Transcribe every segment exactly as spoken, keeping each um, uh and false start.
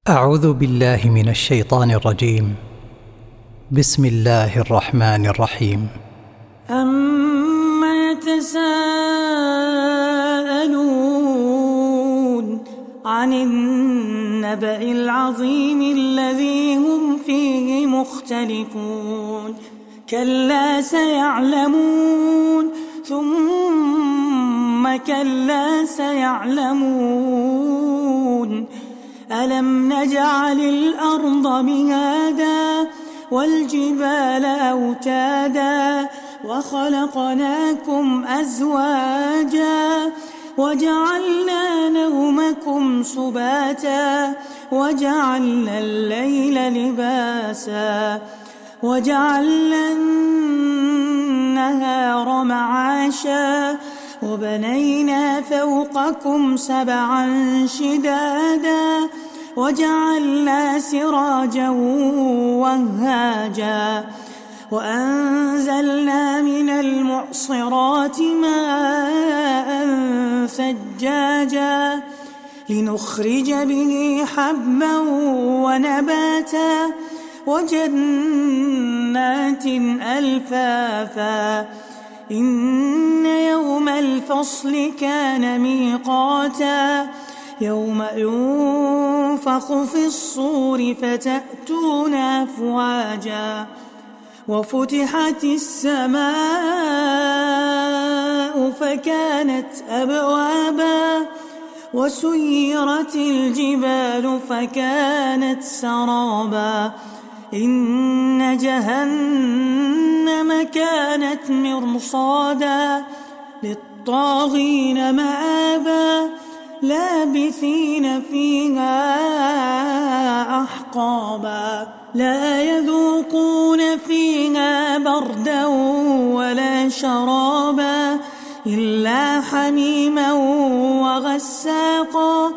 أعوذ بالله من الشيطان الرجيم. بسم الله الرحمن الرحيم. أَمَّ يتساءلون عن النبأ العظيم الذي هم فيه مختلفون كلا سيعلمون ثم كلا سيعلمون ألم نجعل الأرض مهادا والجبال أوتادا وخلقناكم أزواجا وجعلنا نومكم سباتا وجعلنا الليل لباسا وجعلنا النهار معاشا وبنينا فوقكم سبعا شدادا وجعلنا سراجا وهاجا وأنزلنا من المعصرات ماء ثجاجا لنخرج به حبا ونباتا وجنات ألفافا إن يوم الفصل كان ميقاتا يوم ينفخ في الصور فتأتون أفواجا وفتحت السماء فكانت أبوابا وسيرت الجبال فكانت سرابا إن جهنم كانت مرصادا للطاغين مآبا لابثين فيها أحقابا لا يذوقون فيها بردا ولا شرابا إلا حميما وغساقا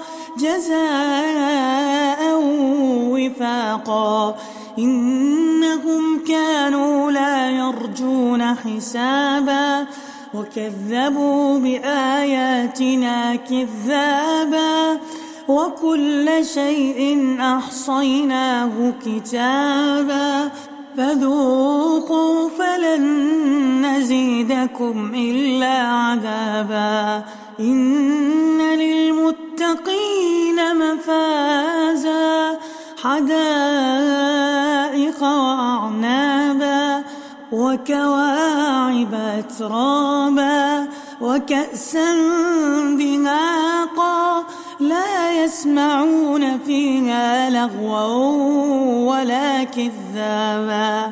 جزاء وفاقا إنهم كانوا لا يرجون حسابا وكذبوا بآياتنا كذابا وكل شيء أحصيناه كتابا فذوقوا فلن نزيدكم إلا عذابا إن للمتقين مفازا حدائق وأعنابا وكواعب أترابا وكأسا دهاقا لا يسمعون فيها لغوا ولا كذابا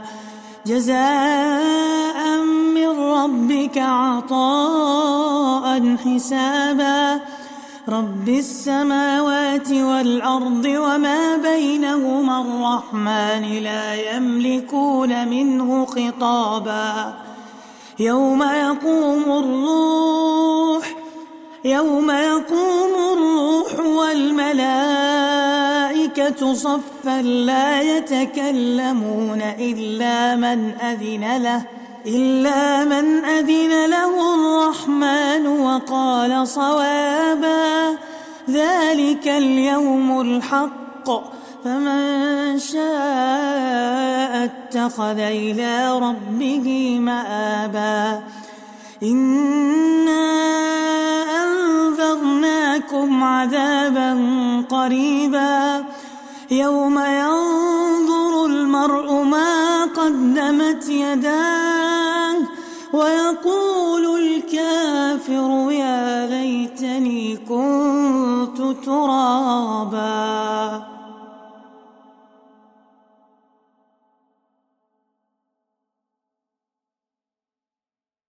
جزاء من ربك عطاء حسابا رب السماوات والأرض وما بينهما الرحمن لا يملكون منه خطابا يوم يقوم الروح يوم يقوم الروح والملائكة صفا لا يتكلمون إلا من أذن له إلا من أذن له الرحمن وقال صوابا ذلك اليوم الحق فمن شاء اتخذ إلى ربه مآبا إنا أنذرناكم عذابا قريبا يوم ينظر المرء ما قدمت يداه ويقول الكافر يا ليت